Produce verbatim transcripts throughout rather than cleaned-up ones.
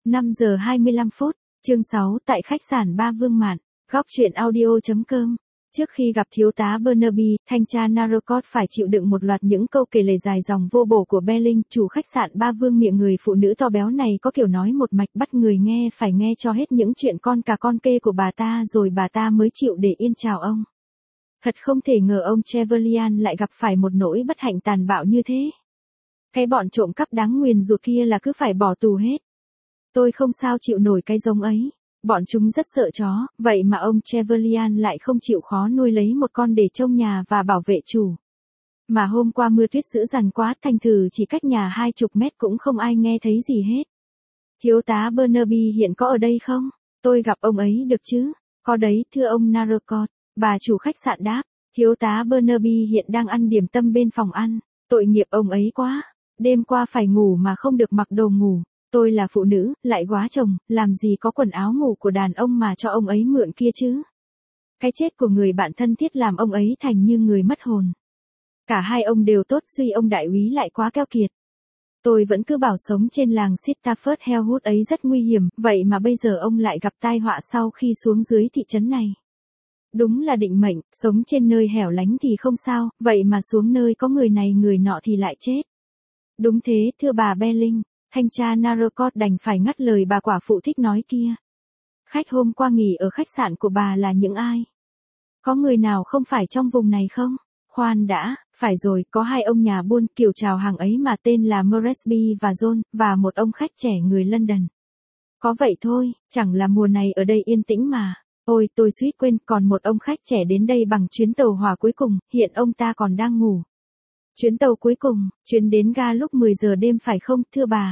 năm giờ hai mươi lăm phút, chương sáu tại khách sạn Ba Vương Mạn, góc truyện audio.com. Trước khi gặp thiếu tá Burnaby, thanh tra Narcot phải chịu đựng một loạt những câu kể lể dài dòng vô bổ của Belling, chủ khách sạn Ba Vương. Miệng người phụ nữ to béo này có kiểu nói một mạch, bắt người nghe phải nghe cho hết những chuyện con cà con kê của bà ta rồi bà ta mới chịu để yên chào ông. Thật không thể ngờ ông Trevelyan lại gặp phải một nỗi bất hạnh tàn bạo như thế. Cái bọn trộm cắp đáng nguyền rủa kia là cứ phải bỏ tù hết. Tôi không sao chịu nổi cái giống ấy. Bọn chúng rất sợ chó, vậy mà ông Trevelyan lại không chịu khó nuôi lấy một con để trông nhà và bảo vệ chủ. Mà hôm qua mưa tuyết dữ dằn quá, thành thử chỉ cách nhà hai chục mét cũng không ai nghe thấy gì hết. Thiếu tá Burnaby hiện có ở đây không? Tôi gặp ông ấy được chứ? Có đấy, thưa ông Narcot. Bà chủ khách sạn đáp. Thiếu tá Burnaby hiện đang ăn điểm tâm bên phòng ăn. Tội nghiệp ông ấy quá. Đêm qua phải ngủ mà không được mặc đồ ngủ. Tôi là phụ nữ, lại góa chồng, làm gì có quần áo ngủ của đàn ông mà cho ông ấy mượn kia chứ. Cái chết của người bạn thân thiết làm ông ấy thành như người mất hồn. Cả hai ông đều tốt, duy ông đại úy lại quá keo kiệt. Tôi vẫn cứ bảo sống trên làng Stafford Hellwood ấy rất nguy hiểm, vậy mà bây giờ ông lại gặp tai họa sau khi xuống dưới thị trấn này. Đúng là định mệnh, sống trên nơi hẻo lánh thì không sao, vậy mà xuống nơi có người này người nọ thì lại chết. Đúng thế, thưa bà Belling. Thanh tra Narcot đành phải ngắt lời bà quả phụ thích nói kia. Khách hôm qua nghỉ ở khách sạn của bà là những ai? Có người nào không phải trong vùng này không? Khoan đã, phải rồi, có hai ông nhà buôn kiểu chào hàng ấy mà tên là Moresby và John, và một ông khách trẻ người London. Có vậy thôi, chẳng là mùa này ở đây yên tĩnh mà. Ôi, tôi suýt quên, còn một ông khách trẻ đến đây bằng chuyến tàu hỏa cuối cùng, hiện ông ta còn đang ngủ. Chuyến tàu cuối cùng, chuyến đến ga lúc mười giờ đêm phải không, thưa bà?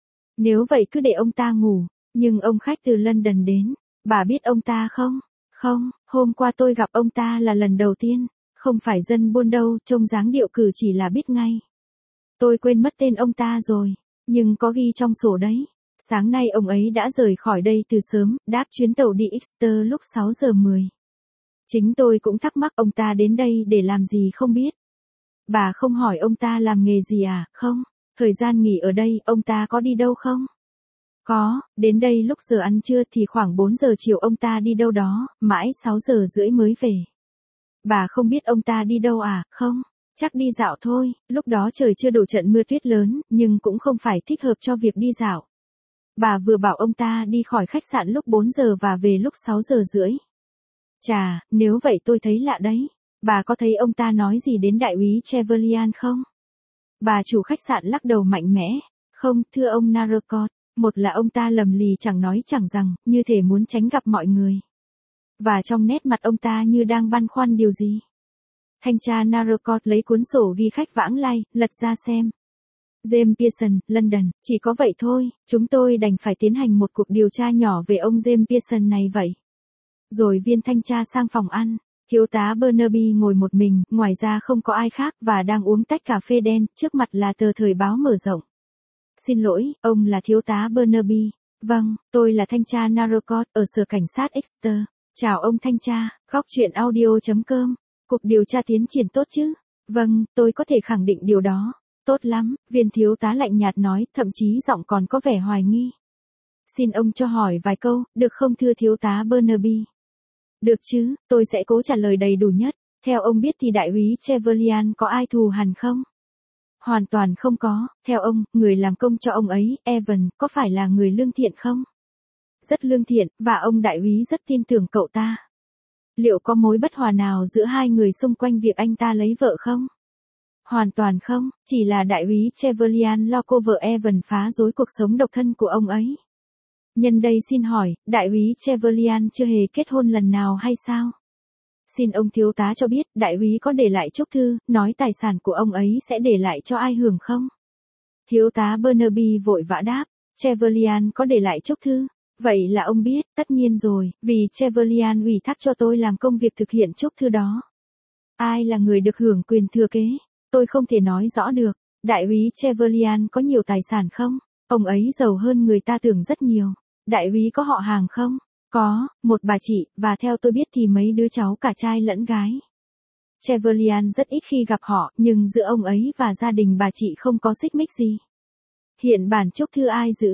Nếu vậy cứ để ông ta ngủ, nhưng ông khách từ London đến, bà biết ông ta không? Không, hôm qua tôi gặp ông ta là lần đầu tiên, không phải dân buôn đâu, trông dáng điệu cử chỉ là biết ngay. Tôi quên mất tên ông ta rồi, nhưng có ghi trong sổ đấy. Sáng nay ông ấy đã rời khỏi đây từ sớm, đáp chuyến tàu đi Exeter lúc sáu giờ mười. Chính tôi cũng thắc mắc ông ta đến đây để làm gì không biết. Bà không hỏi ông ta làm nghề gì à? Không. Thời gian nghỉ ở đây, ông ta có đi đâu không? Có, đến đây lúc giờ ăn trưa thì khoảng bốn giờ chiều ông ta đi đâu đó, mãi sáu giờ rưỡi mới về. Bà không biết ông ta đi đâu à? Không, chắc đi dạo thôi, lúc đó trời chưa đổ trận mưa tuyết lớn, nhưng cũng không phải thích hợp cho việc đi dạo. Bà vừa bảo ông ta đi khỏi khách sạn lúc bốn giờ và về lúc sáu giờ rưỡi. Chà, nếu vậy tôi thấy lạ đấy. Bà có thấy ông ta nói gì đến đại úy Trevelyan không? Bà chủ khách sạn lắc đầu mạnh mẽ. Không, thưa ông Narcot, một là ông ta lầm lì chẳng nói chẳng rằng, như thể muốn tránh gặp mọi người. Và trong nét mặt ông ta như đang băn khoăn điều gì. Thanh tra Narcot lấy cuốn sổ ghi khách vãng lai, lật ra xem. James Pearson, London, chỉ có vậy thôi, chúng tôi đành phải tiến hành một cuộc điều tra nhỏ về ông James Pearson này vậy. Rồi viên thanh tra sang phòng ăn. Thiếu tá Burnaby ngồi một mình, ngoài ra không có ai khác và đang uống tách cà phê đen, trước mặt là tờ thời báo mở rộng. Xin lỗi, ông là thiếu tá Burnaby. Vâng, tôi là thanh tra Narcot ở sở cảnh sát Exeter. Chào ông thanh tra, góc truyện audio.com. Cuộc điều tra tiến triển tốt chứ? Vâng, tôi có thể khẳng định điều đó. Tốt lắm, viên thiếu tá lạnh nhạt nói, thậm chí giọng còn có vẻ hoài nghi. Xin ông cho hỏi vài câu, được không thưa thiếu tá Burnaby? Được chứ, tôi sẽ cố trả lời đầy đủ nhất. Theo ông biết thì đại úy Trevelyan có ai thù hằn không? Hoàn toàn không có. Theo ông, người làm công cho ông ấy, Evan, có phải là người lương thiện không? Rất lương thiện, và ông đại úy rất tin tưởng cậu ta. Liệu có mối bất hòa nào giữa hai người xung quanh việc anh ta lấy vợ không? Hoàn toàn không, chỉ là đại úy Trevelyan lo cô vợ Evan phá rối cuộc sống độc thân của ông ấy. Nhân đây xin hỏi, đại úy Trevelyan chưa hề kết hôn lần nào hay sao? Xin ông thiếu tá cho biết, đại úy có để lại chúc thư, nói tài sản của ông ấy sẽ để lại cho ai hưởng không? Thiếu tá Burnaby vội vã đáp, Trevelyan có để lại chúc thư. Vậy là ông biết, tất nhiên rồi, vì Trevelyan ủy thác cho tôi làm công việc thực hiện chúc thư đó. Ai là người được hưởng quyền thừa kế? Tôi không thể nói rõ được. Đại úy Trevelyan có nhiều tài sản không? Ông ấy giàu hơn người ta tưởng rất nhiều. Đại úy có họ hàng không? Có, một bà chị, và theo tôi biết thì mấy đứa cháu cả trai lẫn gái. Trevelyan rất ít khi gặp họ, nhưng giữa ông ấy và gia đình bà chị không có xích mích gì. Hiện bản chúc thư ai giữ?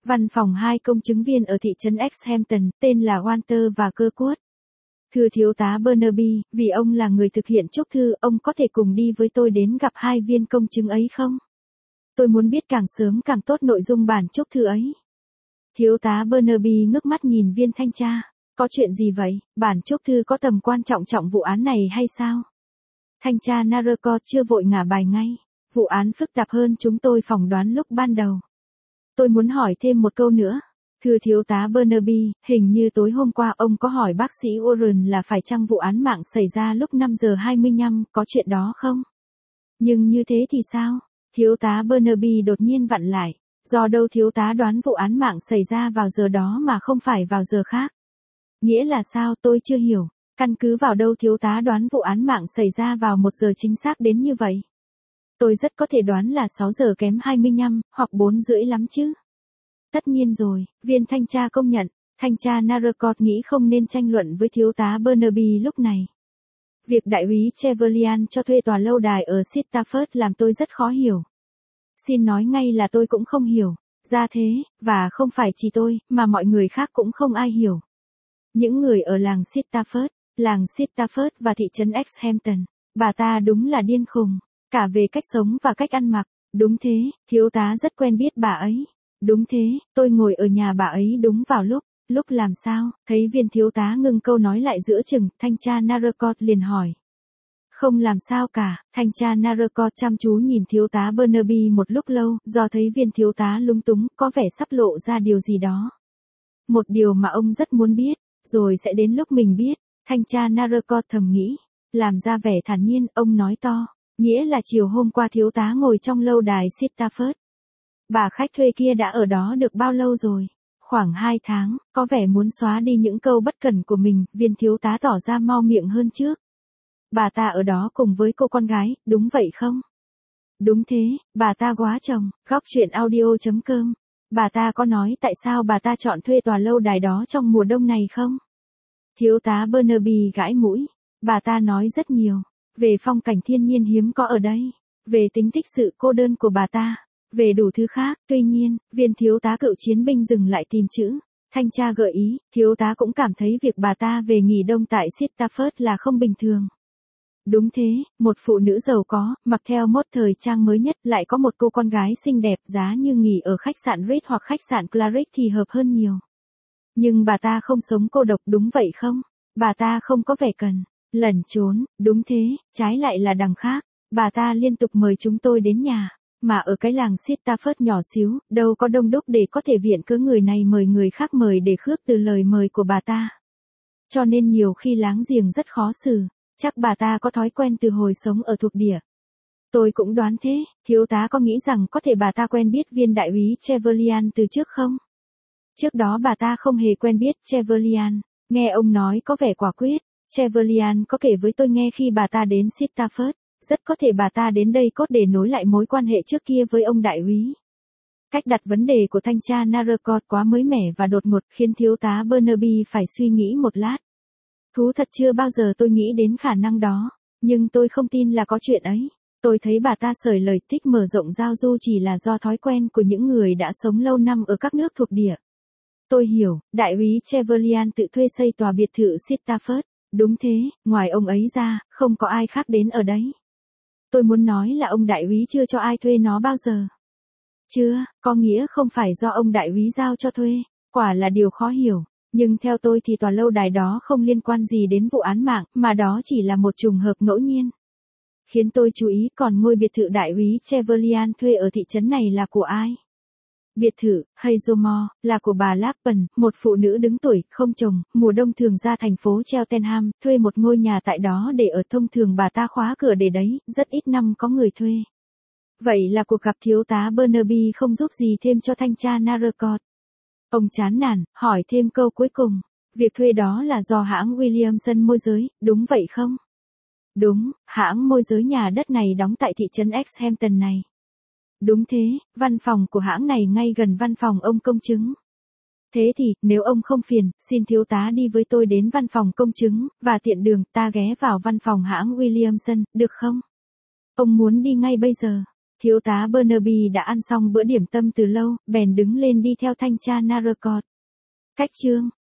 Văn phòng hai công chứng viên ở thị trấn Exhampton, tên là Walter và Kirkwood. Thưa thiếu tá Burnaby, vì ông là người thực hiện chúc thư, ông có thể cùng đi với tôi đến gặp hai viên công chứng ấy không? Tôi muốn biết càng sớm càng tốt nội dung bản chúc thư ấy. Thiếu tá Burnaby ngước mắt nhìn viên thanh tra. Có chuyện gì vậy? Bản chúc thư có tầm quan trọng trọng vụ án này hay sao? Thanh tra Narcott chưa vội ngả bài ngay. Vụ án phức tạp hơn chúng tôi phỏng đoán lúc ban đầu. Tôi muốn hỏi thêm một câu nữa. Thưa thiếu tá Burnaby, hình như tối hôm qua ông có hỏi bác sĩ Warren là phải chăng vụ án mạng xảy ra lúc năm giờ hai mươi lăm, có chuyện đó không? Nhưng như thế thì sao? Thiếu tá Burnaby đột nhiên vặn lại. Do đâu thiếu tá đoán vụ án mạng xảy ra vào giờ đó mà không phải vào giờ khác? Nghĩa là sao tôi chưa hiểu. Căn cứ vào đâu thiếu tá đoán vụ án mạng xảy ra vào một giờ chính xác đến như vậy? Tôi rất có thể đoán là sáu giờ kém hai mươi lăm, hoặc bốn rưỡi lắm chứ. Tất nhiên rồi, viên thanh tra công nhận. Thanh tra Narcott nghĩ không nên tranh luận với thiếu tá Burnaby lúc này. Việc đại úy Trevelyan cho thuê tòa lâu đài ở Stafford làm tôi rất khó hiểu. Xin nói ngay là tôi cũng không hiểu. Ra thế, và không phải chỉ tôi, mà mọi người khác cũng không ai hiểu. Những người ở làng Stafford, làng Stafford và thị trấn Exhampton, bà ta đúng là điên khùng. Cả về cách sống và cách ăn mặc. Đúng thế, thiếu tá rất quen biết bà ấy. Đúng thế, tôi ngồi ở nhà bà ấy đúng vào lúc. Lúc làm sao? Thấy viên thiếu tá ngừng câu nói lại giữa chừng, thanh tra Narcott liền hỏi. Không làm sao cả, thanh tra Narcott chăm chú nhìn thiếu tá Burnaby một lúc lâu, do thấy viên thiếu tá lúng túng, có vẻ sắp lộ ra điều gì đó. Một điều mà ông rất muốn biết, rồi sẽ đến lúc mình biết, thanh tra Narcott thầm nghĩ. Làm ra vẻ thản nhiên, ông nói to. Nghĩa là chiều hôm qua thiếu tá ngồi trong lâu đài Stafford. Bà khách thuê kia đã ở đó được bao lâu rồi? Khoảng hai tháng, có vẻ muốn xóa đi những câu bất cẩn của mình, viên thiếu tá tỏ ra mau miệng hơn trước. Bà ta ở đó cùng với cô con gái, đúng vậy không? Đúng thế, bà ta quá chồng, góc chuyện audio chấm com. Bà ta có nói tại sao bà ta chọn thuê tòa lâu đài đó trong mùa đông này không? Thiếu tá Burnaby gãi mũi. Bà ta nói rất nhiều. Về phong cảnh thiên nhiên hiếm có ở đây. Về tính tích sự cô đơn của bà ta. Về đủ thứ khác, tuy nhiên, viên thiếu tá cựu chiến binh dừng lại tìm chữ. Thanh tra gợi ý, thiếu tá cũng cảm thấy việc bà ta về nghỉ đông tại Stafford là không bình thường. Đúng thế, một phụ nữ giàu có, mặc theo mốt thời trang mới nhất, lại có một cô con gái xinh đẹp, giá như nghỉ ở khách sạn Ritz hoặc khách sạn Claridge thì hợp hơn nhiều. Nhưng bà ta không sống cô độc, đúng vậy không? Bà ta không có vẻ cần lẩn trốn, đúng thế, trái lại là đằng khác. Bà ta liên tục mời chúng tôi đến nhà. Mà ở cái làng Stafford nhỏ xíu, đâu có đông đúc để có thể viện cớ người này mời người khác mời để khước từ lời mời của bà ta. Cho nên nhiều khi láng giềng rất khó xử. Chắc bà ta có thói quen từ hồi sống ở thuộc địa. Tôi cũng đoán thế, thiếu tá có nghĩ rằng có thể bà ta quen biết viên đại úy Trevelyan từ trước không? Trước đó bà ta không hề quen biết Trevelyan. Nghe ông nói có vẻ quả quyết. Trevelyan có kể với tôi nghe khi bà ta đến Stafford. Rất có thể bà ta đến đây cốt để nối lại mối quan hệ trước kia với ông đại úy. Cách đặt vấn đề của thanh tra Narcott quá mới mẻ và đột ngột khiến thiếu tá Burnaby phải suy nghĩ một lát. Thú thật chưa bao giờ tôi nghĩ đến khả năng đó, nhưng tôi không tin là có chuyện ấy. Tôi thấy bà ta sởi lời thích mở rộng giao du chỉ là do thói quen của những người đã sống lâu năm ở các nước thuộc địa. Tôi hiểu, đại úy Trevelyan tự thuê xây tòa biệt thự Stafford. Đúng thế, ngoài ông ấy ra, không có ai khác đến ở đấy. Tôi muốn nói là ông đại úy chưa cho ai thuê nó bao giờ. Chưa, có nghĩa không phải do ông đại úy giao cho thuê, quả là điều khó hiểu. Nhưng theo tôi thì tòa lâu đài đó không liên quan gì đến vụ án mạng, mà đó chỉ là một trùng hợp ngẫu nhiên. Khiến tôi chú ý còn ngôi biệt thự đại úy Trevelyan thuê ở thị trấn này là của ai? Biệt thự, Hazlemore, là của bà Lappen, một phụ nữ đứng tuổi, không chồng, mùa đông thường ra thành phố Cheltenham, thuê một ngôi nhà tại đó để ở thông thường bà ta khóa cửa để đấy, rất ít năm có người thuê. Vậy là cuộc gặp thiếu tá Burnaby không giúp gì thêm cho thanh tra Narcott. Ông chán nản, hỏi thêm câu cuối cùng. Việc thuê đó là do hãng Williamson môi giới, đúng vậy không? Đúng, hãng môi giới nhà đất này đóng tại thị trấn Exhampton này. Đúng thế, văn phòng của hãng này ngay gần văn phòng ông công chứng. Thế thì, nếu ông không phiền, xin thiếu tá đi với tôi đến văn phòng công chứng, và tiện đường ta ghé vào văn phòng hãng Williamson, được không? Ông muốn đi ngay bây giờ. Thiếu tá Burnaby đã ăn xong bữa điểm tâm từ lâu, bèn đứng lên đi theo thanh tra Narcot. Cách chương